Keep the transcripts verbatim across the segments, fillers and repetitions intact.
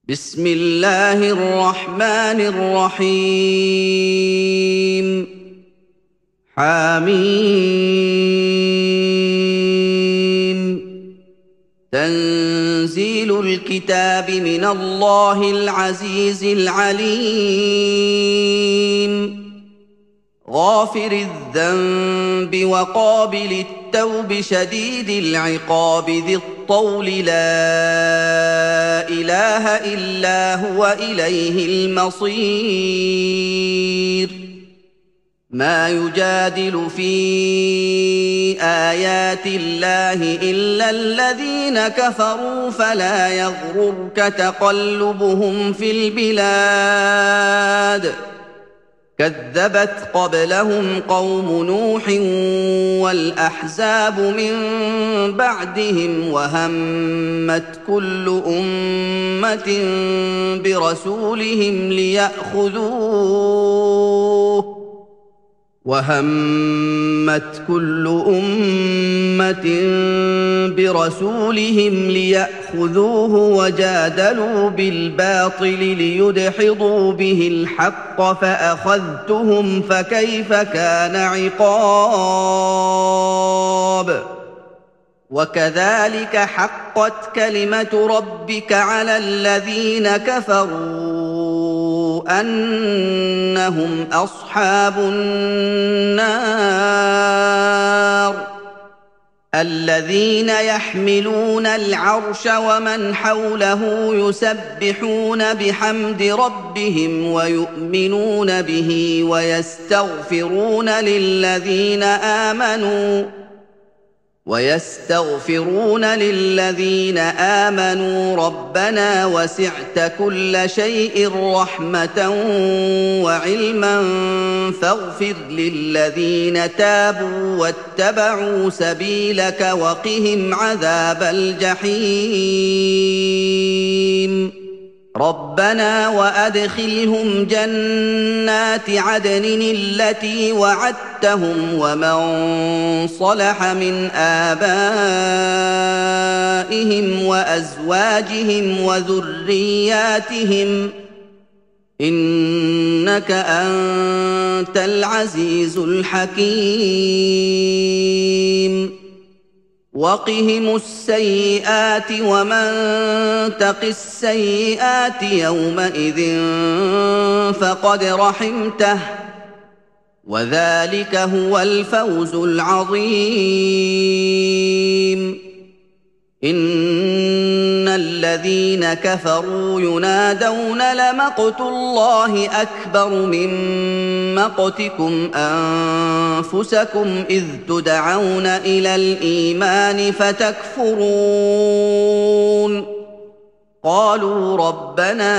بسم الله الرحمن الرحيم حميم تنزيل الكتاب من الله العزيز العليم غافر الذنب وقابل التوب شديد العقاب ذي الطول لا إله إلا هو إليه المصير ما يجادل في آيات الله إلا الذين كفروا فلا يغررك تقلبهم في البلاد كذبت قبلهم قوم نوح والأحزاب من بعدهم وهمت كل أمة برسولهم ليأخذوه وهمت كل أمة برسولهم ليأخذوه وجادلوا بالباطل ليدحضوا به الحق فأخذتهم فكيف كان عقاب وكذلك حقت كلمة ربك على الذين كفروا أنهم أصحاب النار الذين يحملون العرش ومن حوله يسبحون بحمد ربهم ويؤمنون به ويستغفرون للذين آمنوا ويستغفرون للذين آمنوا ربنا وسعت كل شيء رحمة وعلما فاغفر للذين تابوا واتبعوا سبيلك وقهم عذاب الجحيم ربنا وأدخلهم جنات عدن التي وعدتهم ومن صلح من آبائهم وأزواجهم وذرياتهم إنك أنت العزيز الحكيم وقهم السيئات ومن تق السيئات يومئذ فقد رحمته وذلك هو الفوز العظيم إن الذين كفروا ينادون لمقت الله أكبر من مقتكم أنفسكم إذ تدعون إلى الإيمان فتكفرون قالوا ربنا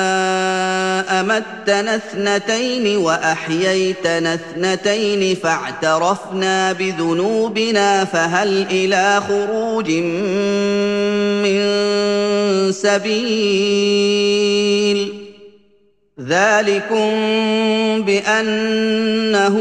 أمتنا اثنتين وأحييتنا اثنتين فاعترفنا بذنوبنا فهل إلى خروج من سبيل ذلكم بأنه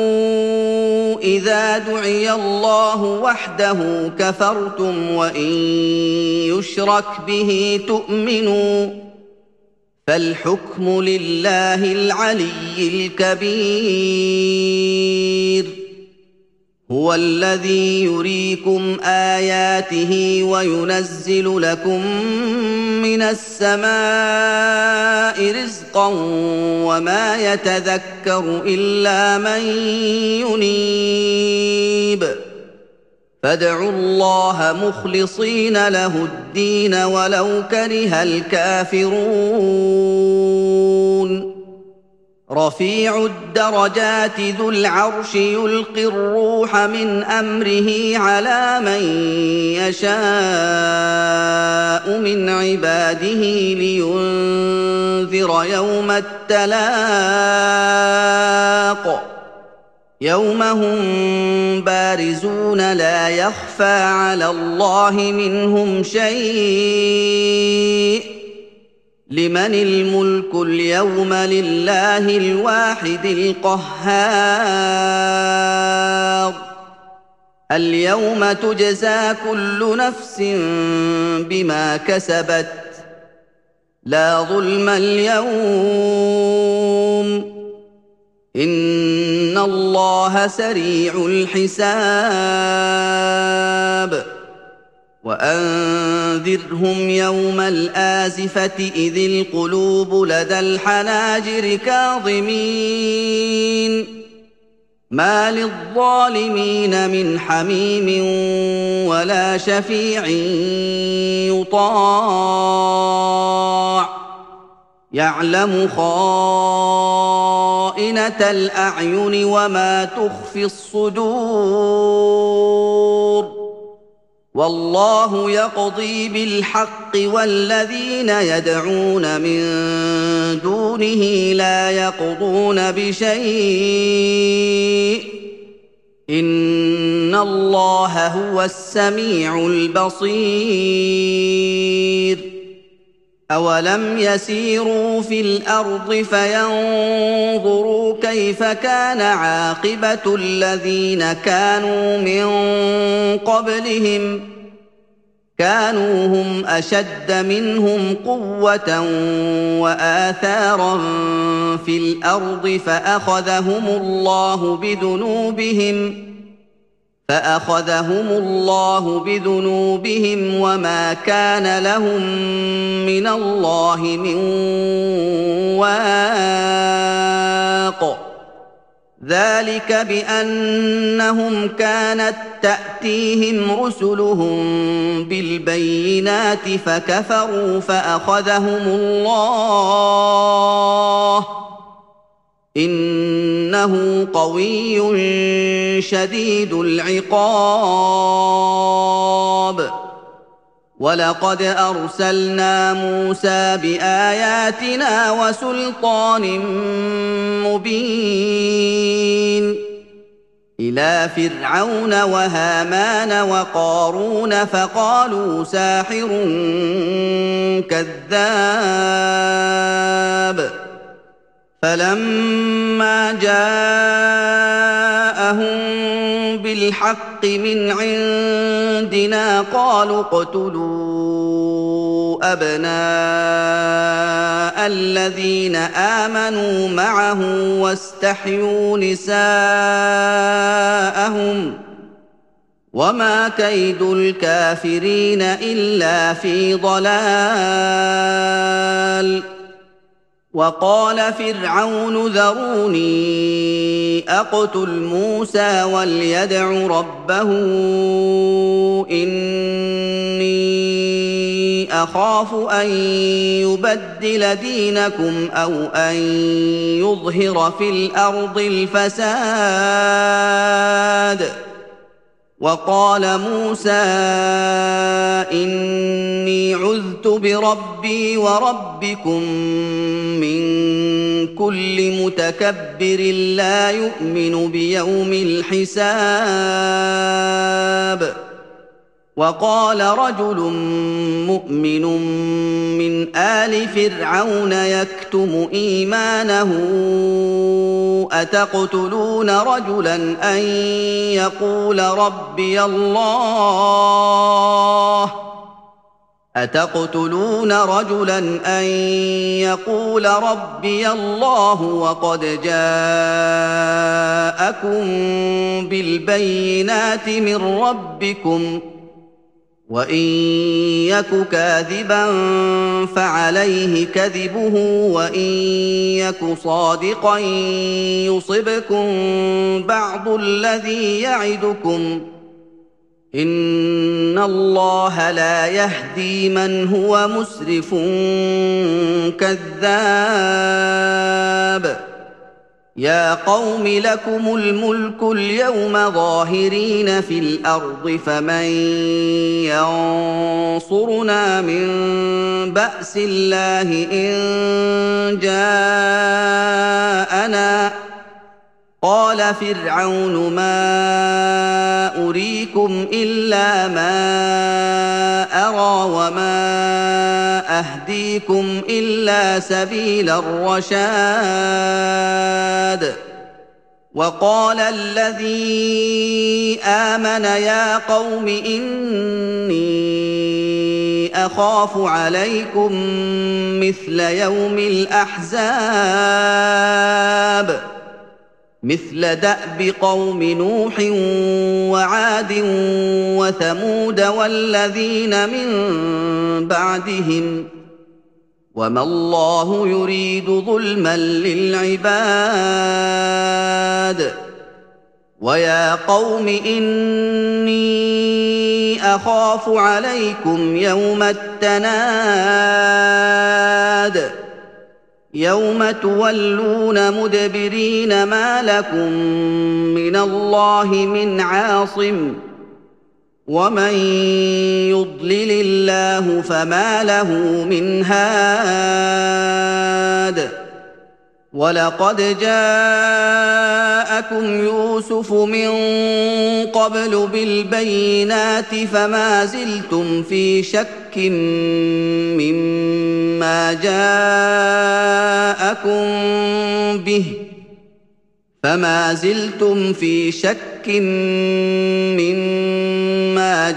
إذا دعي الله وحده كفرتم وإن يشرك به تؤمنوا فالحكم لله العلي الكبير هو الذي يريكم آياته وينزل لكم من السماء رزقا وما يتذكر إلا من ينيب فادعوا الله مخلصين له الدين ولو كره الكافرون رفيع الدرجات ذو العرش يلقي الروح من أمره على من يشاء من عباده لينذر يوم التلاق يوم هم بارزون لا يخفى على الله منهم شيء لمن الملك اليوم لله الواحد القهار اليوم تجزى كل نفس بما كسبت لا ظلم اليوم إن الله سريع الحساب وأنذرهم يوم الآزفة إذ القلوب لدى الحناجر كاظمين ما للظالمين من حميم ولا شفيع يطاع يعلم خائنة الأعين وما تخفي الصدور والله يقضي بالحق والذين يدعون من دونه لا يقضون بشيء إن الله هو السميع البصير أولم يسيروا في الأرض فينظروا كيف كان عاقبة الذين كانوا من قبلهم كانوا هم أشد منهم قوة وآثارا في الأرض فأخذهم الله بذنوبهم فأخذهم الله بذنوبهم وما كان لهم من الله من واق ذلك بأنهم كانت تأتيهم رسلهم بالبينات فكفروا فأخذهم الله إنه قوي شديد العقاب ولقد أرسلنا موسى بآياتنا وسلطان مبين إلى فرعون وهامان وقارون فقالوا ساحر كذاب فلما جاءهم بالحق من عندنا قالوا اقتلوا أبناء الذين آمنوا معه واستحيوا نساءهم وما كيد الكافرين إلا في ضلال وقال فرعون ذروني أقتل موسى وليدع ربه إني أخاف أن يبدل دينكم أو أن يظهر في الأرض الفساد وقال موسى إني عذت بربي وربكم من كل متكبر لا يؤمن بيوم الحساب وقال رجل مؤمن من آل فرعون يكتم إيمانه أتقتلون رجلا أن يقول ربي الله أتقتلون رجلا أن يقول ربي الله وقد جاءكم بالبينات من ربكم وإن يك كاذبا فعليه كذبه وإن يك صادقا يصبكم بعض الذي يعدكم إن الله لا يهدي من هو مسرف كذاب يا قوم لكم الملك اليوم ظاهرين في الأرض فمن ينصرنا من بأس الله إن جاءنا قال فرعون ما أريكم إلا ما أرى وما أهديكم إلا سبيل الرشاد وقال الذي آمن يا قوم إني أخاف عليكم مثل يوم الأحزاب مثل دأب قوم نوح وعاد وثمود والذين من بعدهم وما الله يريد ظلما للعباد ويا قوم إني أخاف عليكم يوم التناد يوم تولون مدبرين ما لكم من الله من عاصم ومن يضلل الله فما له من هاد ولقد جاءكم يوسف من قبل بالبينات فما زلتم في شك مما جاءكم به فما زلتم في شك مما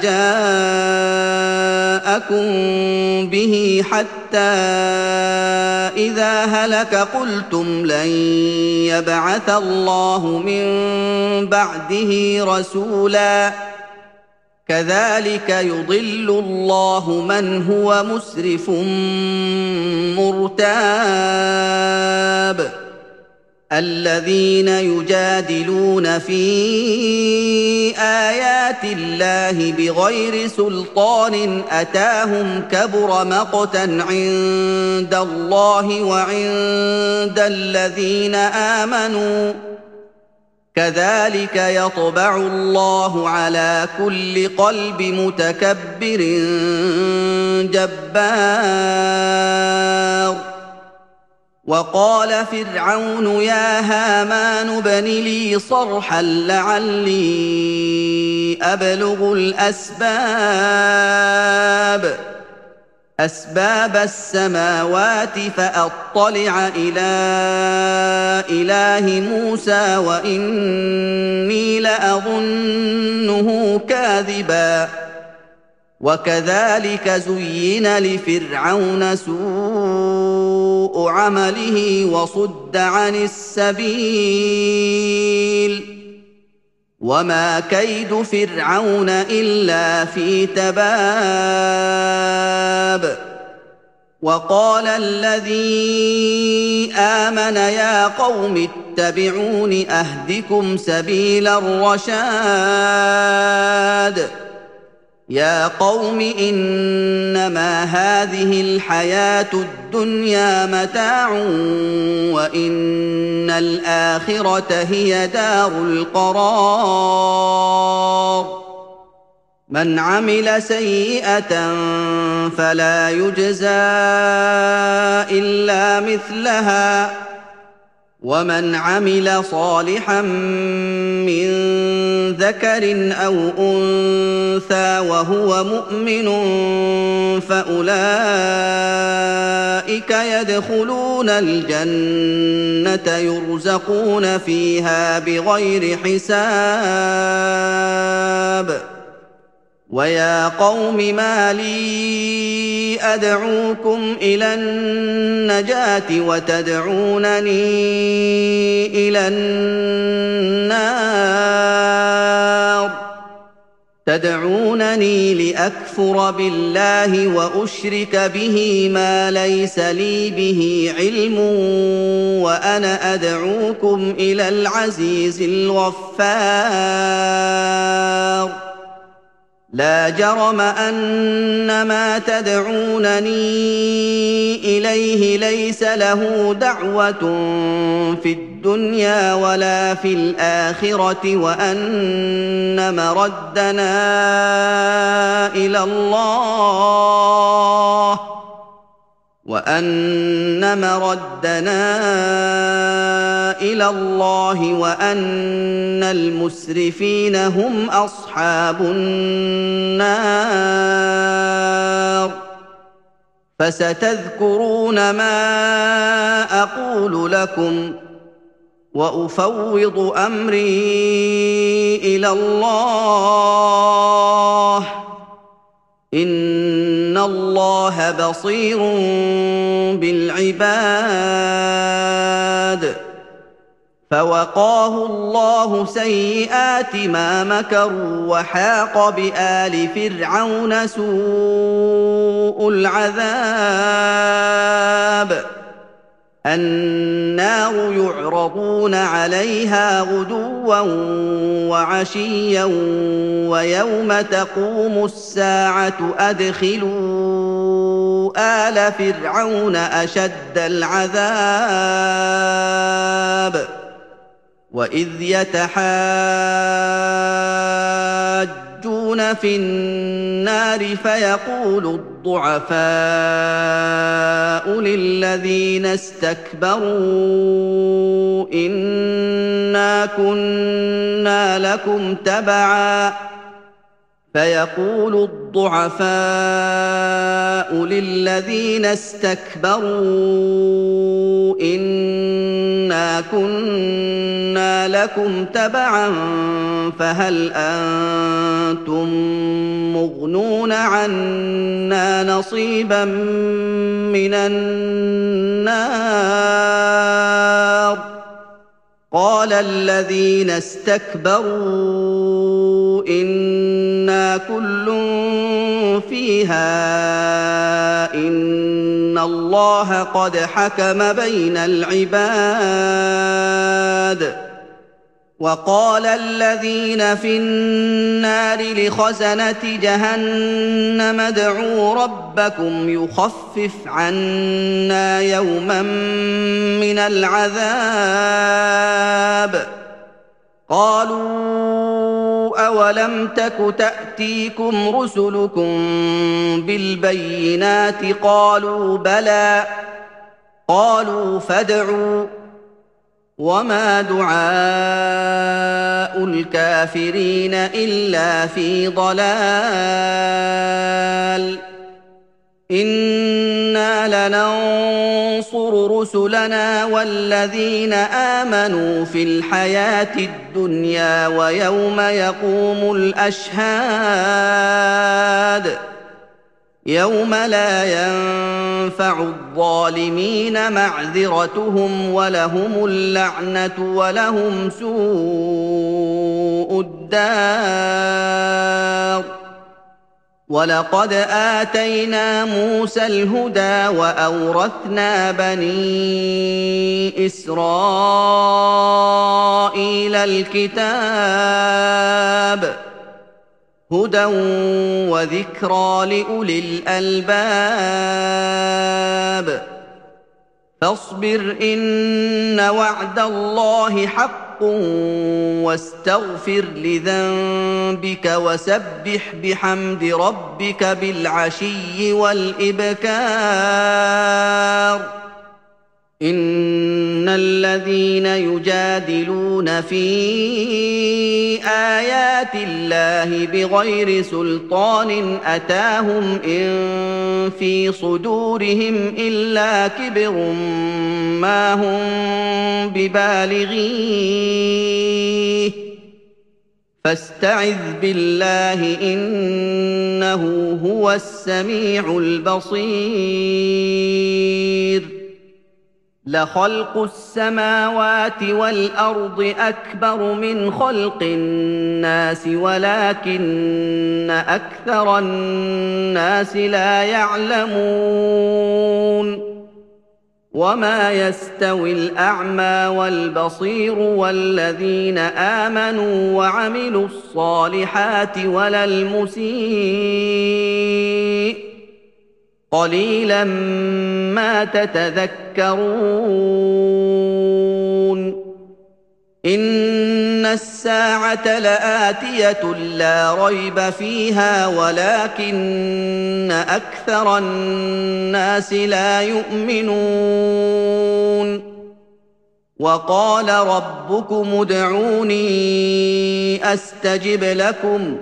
جاءكم به حتى إذا هلك قلتم لن يبعث الله من بعده رسولا كذلك يضل الله من هو مسرف مرتاب الذين يجادلون في آيات الله بغير سلطان أتاهم كبر مقتا عند الله وعند الذين آمنوا كذلك يطبع الله على كل قلب متكبر جبار وقال فرعون يا هامان ابن لي صرحا لعلي أبلغ الأسباب أسباب السماوات فأطلع إلى إله موسى وإني لأظنه كاذبا وكذلك زين لفرعون سوء عمله وصد عن السبيل وما كيد فرعون إلا في تباب وقال الذي آمن يا قوم اتبعون أهدكم سبيل الرشاد يا قوم إنما هذه الحياة الدنيا متاع وإن الآخرة هي دار القرار من عمل سيئة فلا يجزى إلا مثلها ومن عمل صالحا من ذكر أو أنثى وهو مؤمن فأولئك يدخلون الجنة يرزقون فيها بغير حساب ويا قوم ما لي أدعوكم إلى النجاة وتدعونني إلى النار تدعونني لأكفر بالله وأشرك به ما ليس لي به علم وأنا أدعوكم إلى العزيز الغفار لا جرم أن ما تدعونني إليه ليس له دعوة في الدنيا ولا في الآخرة وأن مردنا إلى الله وأن مردنا إلى الله وأن المسرفين هم أصحاب النار فستذكرون ما أقول لكم وأفوض أمري إلى الله إن الله بصير بالعباد فوقاه الله سيئات ما مكروا وحاق بآل فرعون سوء العذاب النار يعرضون عليها غدوا وعشيا ويوم تقوم الساعة أدخلوا آل فرعون أشد العذاب وإذ يتحاجون في النار فيقول الضعفاء للذين استكبروا إنا كنا لكم تبعا فيقول الضعفاء للذين استكبروا إنا كنا لكم تبعا فهل أنتم مغنون عنا نصيبا من النار قال الذين استكبروا إنا كل فيها إن الله قد حكم بين العباد وقال الذين في النار لخزنة جهنم ادعوا ربكم يخفف عنا يوما من العذاب قالوا أولم تك تأتيكم رسلكم بالبينات قالوا بلى قالوا فادعوا وما دعاء الكافرين إلا في ضلال إنا لننصر رسلنا والذين آمنوا في الحياة الدنيا ويوم يقوم الأشهاد يوم لا ينفع الظالمين معذرتهم ولهم اللعنة ولهم سوء الدار ولقد آتينا موسى الهدى وأورثنا بني إسرائيل الكتاب هدى وذكرى لأولي الألباب فاصبر إن وعد الله حق واستغفر لذنبك وسبح بحمد ربك بالعشي والإبكار إن الذين يجادلون في آيات الله بغير سلطان أتاهم إن في صدورهم إلا كبر ما هم ببالغيه فاستعذ بالله إنه هو السميع البصير لخلق السماوات والأرض أكبر من خلق الناس ولكن أكثر الناس لا يعلمون وما يستوي الأعمى والبصير والذين آمنوا وعملوا الصالحات ولا المسيء قليلا ما تتذكرون إن الساعة لآتية لا ريب فيها ولكن أكثر الناس لا يؤمنون وقال ربكم ادعوني أستجب لكم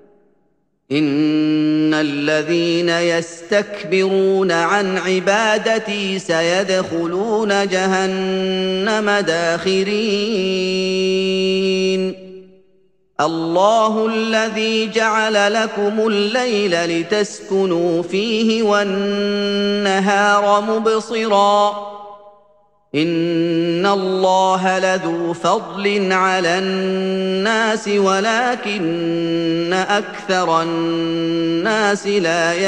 إن الذين يستكبرون عن عبادتي سيدخلون جهنم داخرين الله الذي جعل لكم الليل لتسكنوا فيه والنهار مبصرا إن الله لذو فضل على الناس ولكن أكثر الناس لا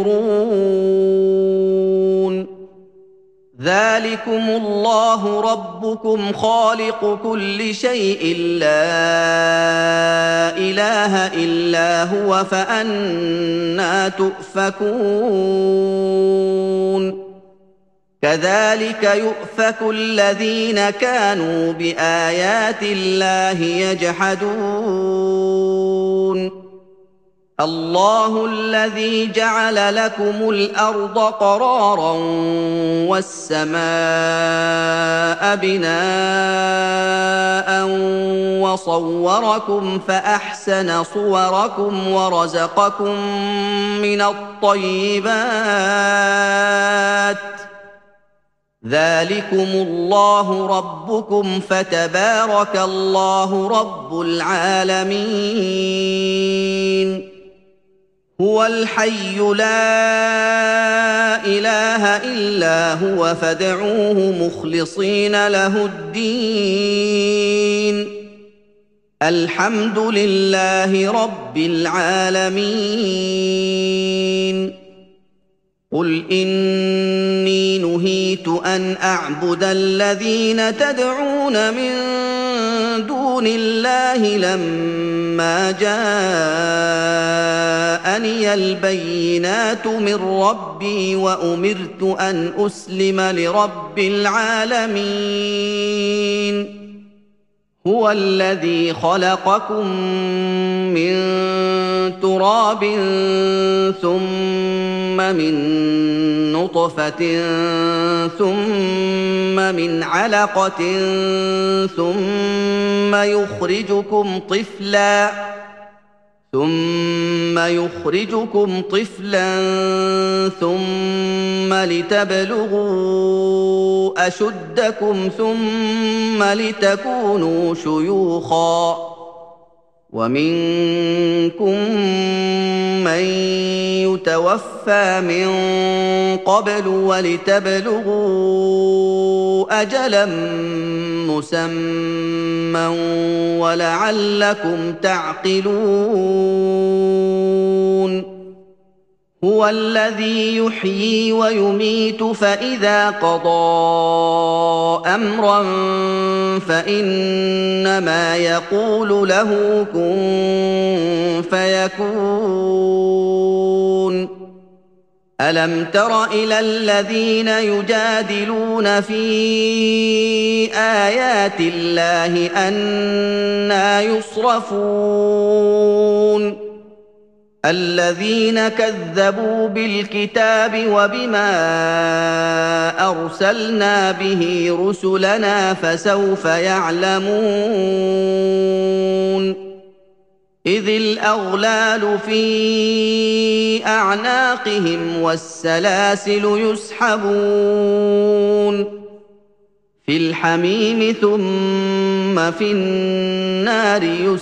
يشكرون ذلكم الله ربكم خالق كل شيء لا إله إلا هو فأنى تؤفكون كذلك يؤفك الذين كانوا بآيات الله يجحدون الله الذي جعل لكم الأرض قرارا والسماء بناء وصوركم فأحسن صوركم ورزقكم من الطيبات ذلكم الله ربكم فتبارك الله رب العالمين هو الحي لا إله إلا هو فادعوه مخلصين له الدين الحمد لله رب العالمين قل إني نهيت أن أعبد الذين تدعون من دون الله لما جاءني البينات من ربي وأمرت أن أسلم لرب العالمين هو الذي خلقكم من تراب ثم من نطفة ثم من علقة ثم يخرجكم طفلا ثم يخرجكم طفلا ثم لتبلغوا أشدكم ثم لتكونوا شيوخا ومنكم من يتوفى من قبل ولتبلغوا أجلا مسمى ولعلكم تعقلون هو الذي يحيي ويميت فإذا قضى أمرا فإنما يقول له كن فيكون ألم تر إلى الذين يجادلون في آيات الله أنى يصرفون الذين كذبوا بالكتاب وبما أرسلنا به رسلنا فسوف يعلمون إذ الأغلال في أعناقهم والسلاسل يسحبون في الحميم ثم في النار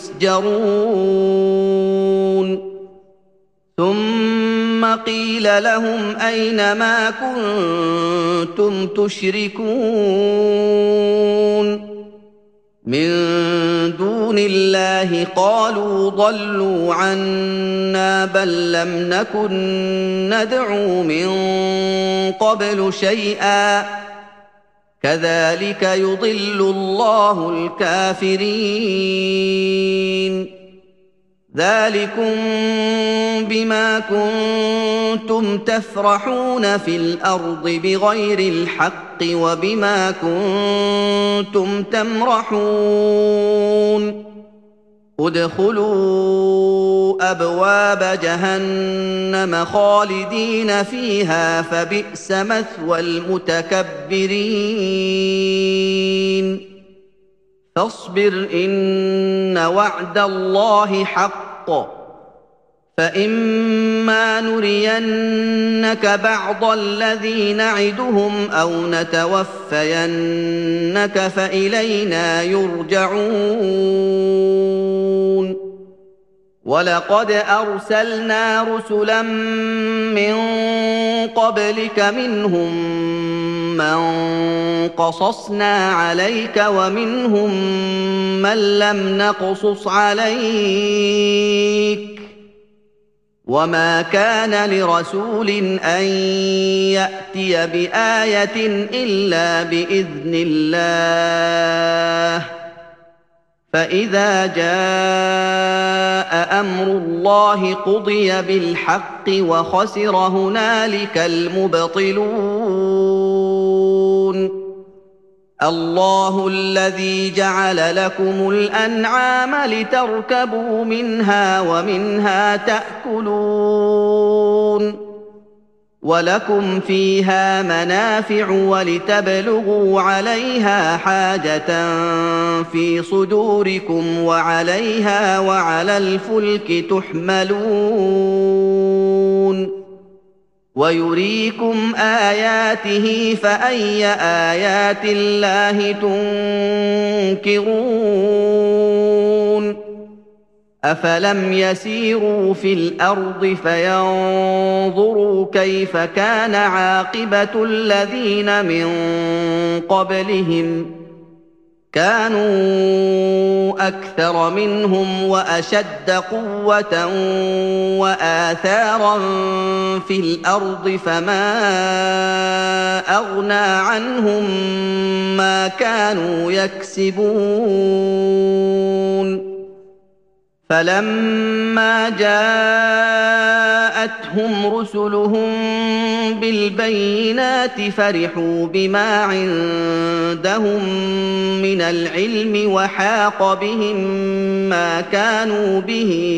يسجرون ثم قيل لهم أين ما كنتم تشركون من دون الله قالوا ضلوا عنا بل لم نكن ندعو من قبل شيئا كذلك يضل الله الكافرين ذلكم بما كنتم تفرحون في الأرض بغير الحق وبما كنتم تمرحون ادخلوا أبواب جهنم خالدين فيها فبئس مثوى المتكبرين فاصبر إن وعد الله حق فإما نرينك بعض الذي نعدهم أو نتوفينك فإلينا يرجعون ولقد أرسلنا رسلا من قبلك منهم من قصصنا عليك ومنهم من لم نقصص عليك وما كان لرسول أن يأتي بآية إلا بإذن الله فإذا جاء أمر الله قضي بالحق وخسر هنالك المبطلون الله الذي جعل لكم الأنعام لتركبوا منها ومنها تأكلون ولكم فيها منافع ولتبلغوا عليها حاجة في صدوركم وعليها وعلى الفلك تحملون ويريكم آياته فأي آيات الله تنكرون أفلم يسيروا في الأرض فينظروا كيف كان عاقبة الذين من قبلهم كانوا أكثر منهم وأشد قوة وآثارا في الأرض فما أغنى عنهم ما كانوا يكسبون فلما جاءتهم رسلهم بالبينات فرحوا بما عندهم من العلم وحاق بهم ما كانوا به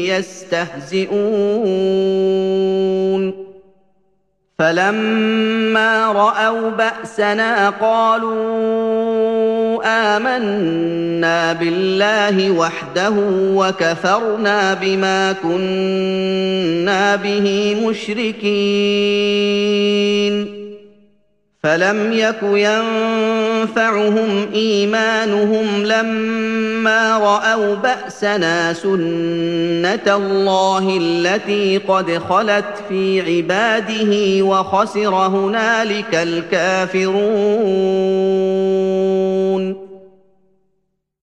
يستهزئون فلما رأوا بأسنا قالوا آمنا بالله وحده وكفرنا بما كنا به مشركين فلم يك ينفعهم إيمانهم لما رأوا بأسنا سنة الله التي قد خلت في عباده وخسر هنالك الكافرون